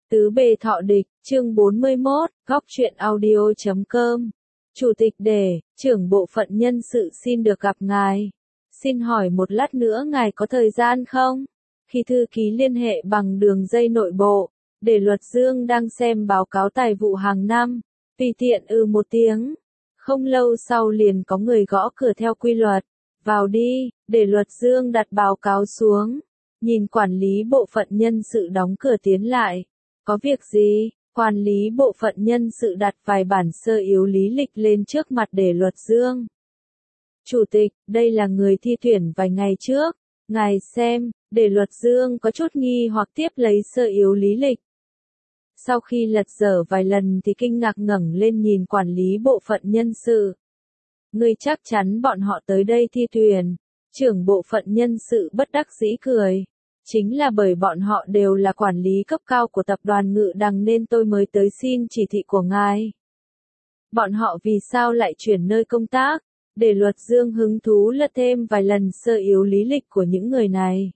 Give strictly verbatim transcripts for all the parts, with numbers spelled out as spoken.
Tứ bề thọ địch, chương bốn mươi mốt, góc truyện audio chấm com. Chủ tịch Đề, trưởng bộ phận nhân sự xin được gặp ngài. Xin hỏi một lát nữa ngài có thời gian không? Khi thư ký liên hệ bằng đường dây nội bộ, Đề Luật Dương đang xem báo cáo tài vụ hàng năm, tùy tiện ư một tiếng. Không lâu sau liền có người gõ cửa theo quy luật. Vào đi, Đề Luật Dương đặt báo cáo xuống. Nhìn quản lý bộ phận nhân sự đóng cửa tiến lại. Có việc gì? Quản lý bộ phận nhân sự đặt vài bản sơ yếu lý lịch lên trước mặt Đề Luật Dương. Chủ tịch, đây là người thi tuyển vài ngày trước. Ngài xem, Đề Luật Dương có chút nghi hoặc tiếp lấy sơ yếu lý lịch. Sau khi lật dở vài lần thì kinh ngạc ngẩng lên nhìn quản lý bộ phận nhân sự. Ngươi chắc chắn bọn họ tới đây thi tuyển. Trưởng bộ phận nhân sự bất đắc dĩ cười. Chính là bởi bọn họ đều là quản lý cấp cao của tập đoàn Ngự Đằng nên tôi mới tới xin chỉ thị của ngài. Bọn họ vì sao lại chuyển nơi công tác? Đề Luật Dương hứng thú lật thêm vài lần sơ yếu lý lịch của những người này.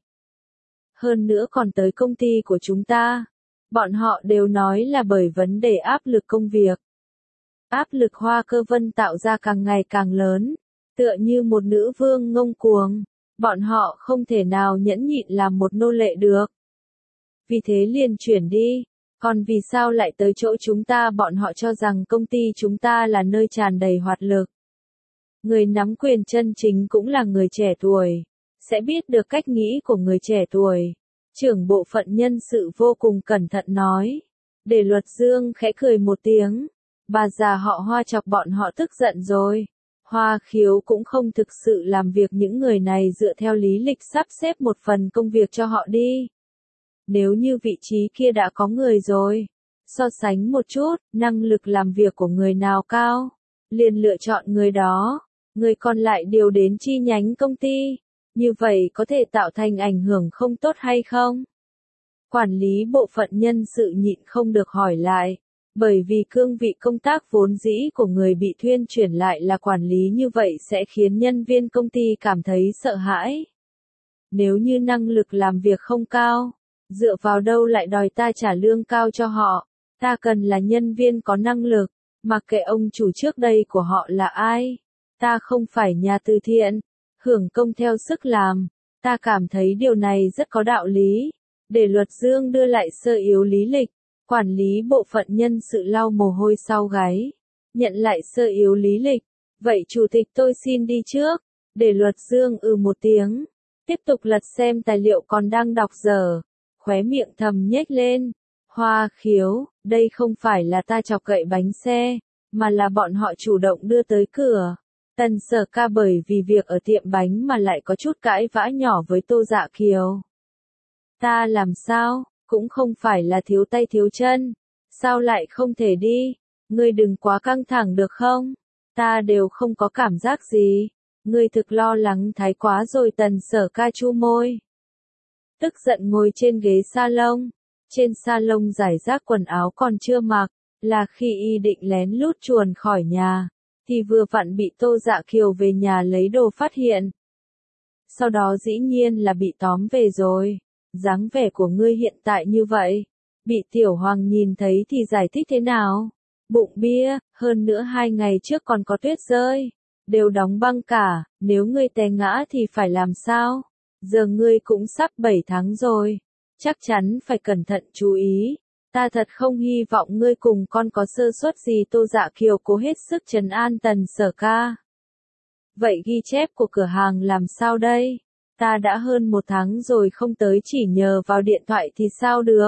Hơn nữa còn tới công ty của chúng ta. Bọn họ đều nói là bởi vấn đề áp lực công việc. Áp lực Hoa Cơ Vân tạo ra càng ngày càng lớn, tựa như một nữ vương ngông cuồng. Bọn họ không thể nào nhẫn nhịn làm một nô lệ được. Vì thế liền chuyển đi. Còn vì sao lại tới chỗ chúng ta? Bọn họ cho rằng công ty chúng ta là nơi tràn đầy hoạt lực. Người nắm quyền chân chính cũng là người trẻ tuổi. Sẽ biết được cách nghĩ của người trẻ tuổi. Trưởng bộ phận nhân sự vô cùng cẩn thận nói. Đề Luật Dương khẽ cười một tiếng. Bà già họ Hoa chọc bọn họ tức giận rồi. Hoa Khiếu cũng không thực sự làm việc những người này dựa theo lý lịch sắp xếp một phần công việc cho họ đi. Nếu như vị trí kia đã có người rồi, so sánh một chút, năng lực làm việc của người nào cao, liền lựa chọn người đó, người còn lại điều đến chi nhánh công ty. Như vậy có thể tạo thành ảnh hưởng không tốt hay không? Quản lý bộ phận nhân sự nhịn không được hỏi lại. Bởi vì cương vị công tác vốn dĩ của người bị thuyên chuyển lại là quản lý như vậy sẽ khiến nhân viên công ty cảm thấy sợ hãi. Nếu như năng lực làm việc không cao, dựa vào đâu lại đòi ta trả lương cao cho họ? Ta cần là nhân viên có năng lực, mặc kệ ông chủ trước đây của họ là ai. Ta không phải nhà từ thiện, hưởng công theo sức làm. Ta cảm thấy điều này rất có đạo lý. Đề Luật Dương đưa lại sơ yếu lý lịch. Quản lý bộ phận nhân sự lau mồ hôi sau gáy. Nhận lại sơ yếu lý lịch. Vậy chủ tịch tôi xin đi trước. Đề Luật Dương ừ một tiếng. Tiếp tục lật xem tài liệu còn đang đọc dở. Khóe miệng thầm nhếch lên. Hoa Khiếu, đây không phải là ta chọc cậy bánh xe, mà là bọn họ chủ động đưa tới cửa. Tần Sở Ca bởi vì việc ở tiệm bánh mà lại có chút cãi vã nhỏ với Tô Dạ Kiều. Ta làm sao? Cũng không phải là thiếu tay thiếu chân. Sao lại không thể đi? Ngươi đừng quá căng thẳng được không? Ta đều không có cảm giác gì. Ngươi thực lo lắng thái quá rồi. Tần Sở Ca chu môi. Tức giận ngồi trên ghế salon. Trên salon giải rác quần áo còn chưa mặc. Là khi y định lén lút chuồn khỏi nhà. Thì vừa vặn bị Tô Dạ Kiều về nhà lấy đồ phát hiện. Sau đó dĩ nhiên là bị tóm về rồi. Dáng vẻ của ngươi hiện tại như vậy, bị Tiểu Hoàng nhìn thấy thì giải thích thế nào? Bụng bia, hơn nữa hai ngày trước còn có tuyết rơi, đều đóng băng cả, nếu ngươi té ngã thì phải làm sao? Giờ ngươi cũng sắp bảy tháng rồi, chắc chắn phải cẩn thận chú ý. Ta thật không hy vọng ngươi cùng con có sơ suất gì. Tô Dạ Kiều cố hết sức trấn an Tần Sở Ca. Vậy ghi chép của cửa hàng làm sao đây? Ta đã hơn một tháng rồi không tới, chỉ nhờ vào điện thoại thì sao được?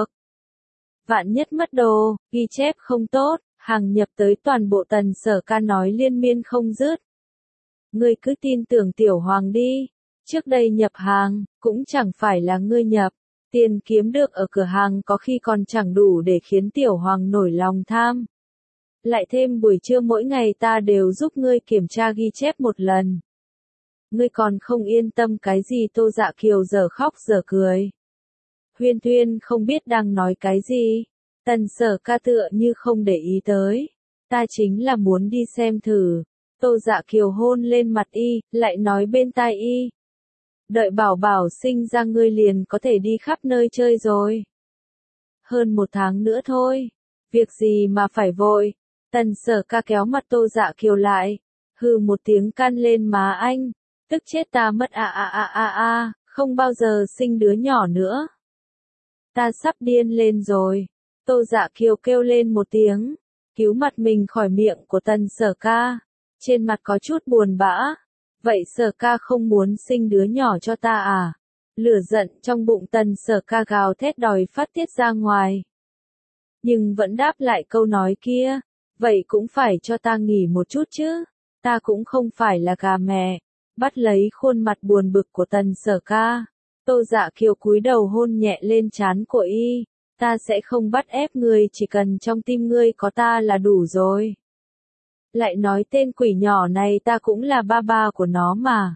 Vạn nhất mất đồ, ghi chép không tốt, hàng nhập tới toàn bộ. Tần Sở Ca nói liên miên không dứt. Ngươi cứ tin tưởng Tiểu Hoàng đi. Trước đây nhập hàng, cũng chẳng phải là ngươi nhập. Tiền kiếm được ở cửa hàng có khi còn chẳng đủ để khiến Tiểu Hoàng nổi lòng tham. Lại thêm buổi trưa mỗi ngày ta đều giúp ngươi kiểm tra ghi chép một lần. Ngươi còn không yên tâm cái gì? Tô Dạ Kiều giờ khóc giờ cười. Huyên Thuyên không biết đang nói cái gì. Tần Sở Ca tựa như không để ý tới. Ta chính là muốn đi xem thử. Tô Dạ Kiều hôn lên mặt y, lại nói bên tai y. Đợi bảo bảo sinh ra ngươi liền có thể đi khắp nơi chơi rồi. Hơn một tháng nữa thôi. Việc gì mà phải vội. Tần Sở Ca kéo mặt Tô Dạ Kiều lại. Hừ một tiếng căn lên má anh. Tức chết ta mất a a a a a, không bao giờ sinh đứa nhỏ nữa. Ta sắp điên lên rồi. Tô Dạ Kiều kêu lên một tiếng. Cứu mặt mình khỏi miệng của Tần Sở Ca. Trên mặt có chút buồn bã. Vậy Sở Ca không muốn sinh đứa nhỏ cho ta à? Lửa giận trong bụng Tần Sở Ca gào thét đòi phát tiết ra ngoài. Nhưng vẫn đáp lại câu nói kia. Vậy cũng phải cho ta nghỉ một chút chứ. Ta cũng không phải là gà mẹ. Bắt lấy khuôn mặt buồn bực của Tần Sở Ca. Tô Dạ Kiều cúi đầu hôn nhẹ lên trán của y. Ta sẽ không bắt ép ngươi, chỉ cần trong tim ngươi có ta là đủ rồi. Lại nói tên quỷ nhỏ này ta cũng là ba ba của nó mà.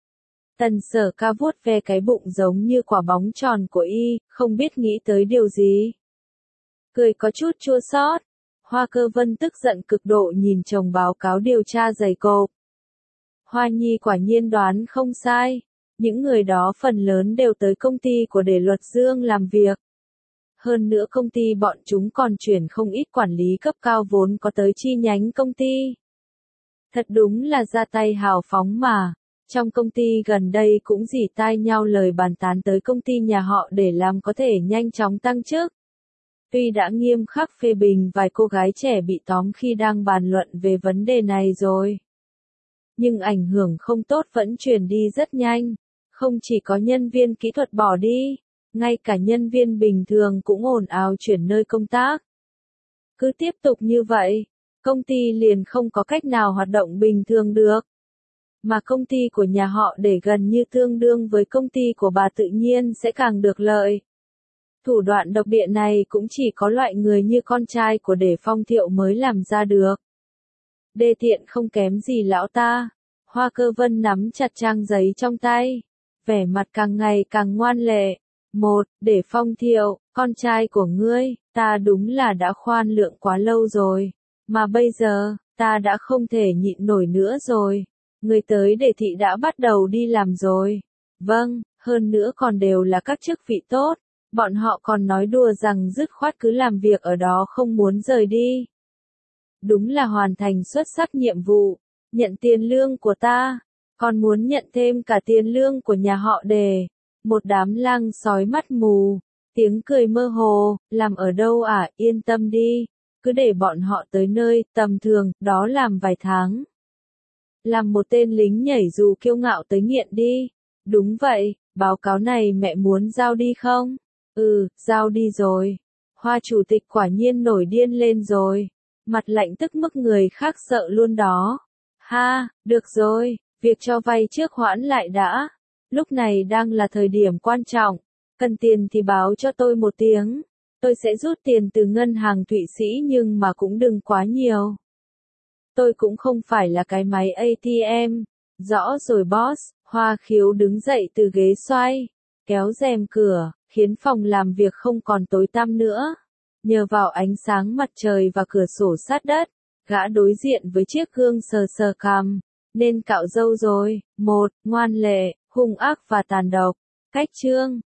Tần Sở Ca vuốt ve cái bụng giống như quả bóng tròn của y, không biết nghĩ tới điều gì. Cười có chút chua xót. Hoa Cơ Vân tức giận cực độ nhìn chồng báo cáo điều tra dày cộp. Hoa Nhi quả nhiên đoán không sai. Những người đó phần lớn đều tới công ty của Đề Luật Dương làm việc. Hơn nữa công ty bọn chúng còn chuyển không ít quản lý cấp cao vốn có tới chi nhánh công ty. Thật đúng là ra tay hào phóng mà. Trong công ty gần đây cũng rỉ tai nhau lời bàn tán tới công ty nhà họ để làm có thể nhanh chóng tăng chức. Tuy đã nghiêm khắc phê bình vài cô gái trẻ bị tóm khi đang bàn luận về vấn đề này rồi. Nhưng ảnh hưởng không tốt vẫn truyền đi rất nhanh. Không chỉ có nhân viên kỹ thuật bỏ đi, ngay cả nhân viên bình thường cũng ồn ào chuyển nơi công tác. Cứ tiếp tục như vậy, công ty liền không có cách nào hoạt động bình thường được. Mà công ty của nhà họ để gần như tương đương với công ty của bà tự nhiên sẽ càng được lợi. Thủ đoạn độc địa này cũng chỉ có loại người như con trai của Đề Phong Thiệu mới làm ra được. Đê tiện không kém gì lão ta. Hoa Cơ Vân nắm chặt trang giấy trong tay. Vẻ mặt càng ngày càng ngoan lệ. Một, Đề Phong Thiệu, con trai của ngươi, ta đúng là đã khoan lượng quá lâu rồi. Mà bây giờ, ta đã không thể nhịn nổi nữa rồi. Người tới Đề thị đã bắt đầu đi làm rồi. Vâng, hơn nữa còn đều là các chức vị tốt. Bọn họ còn nói đùa rằng dứt khoát cứ làm việc ở đó không muốn rời đi. Đúng là hoàn thành xuất sắc nhiệm vụ. Nhận tiền lương của ta. Còn muốn nhận thêm cả tiền lương của nhà họ Đề. Một đám lang sói mắt mù. Tiếng cười mơ hồ. Làm ở đâu à, yên tâm đi. Cứ để bọn họ tới nơi tầm thường, đó làm vài tháng. Làm một tên lính nhảy dù kiêu ngạo tới nghiện đi. Đúng vậy, báo cáo này mẹ muốn giao đi không? Ừ, giao đi rồi. Hoa chủ tịch quả nhiên nổi điên lên rồi. Mặt lạnh tức mức người khác sợ luôn đó. Ha, được rồi, việc cho vay trước hoãn lại đã. Lúc này đang là thời điểm quan trọng. Cần tiền thì báo cho tôi một tiếng. Tôi sẽ rút tiền từ ngân hàng Thụy Sĩ nhưng mà cũng đừng quá nhiều. Tôi cũng không phải là cái máy a tê em. Rõ rồi boss. Hoa Khiếu đứng dậy từ ghế xoay. Kéo rèm cửa, khiến phòng làm việc không còn tối tăm nữa. Nhờ vào ánh sáng mặt trời và cửa sổ sát đất, gã đối diện với chiếc gương sờ sờ cằm, nên cạo râu rồi. Một, ngoan lệ, hung ác và tàn độc. Cách chương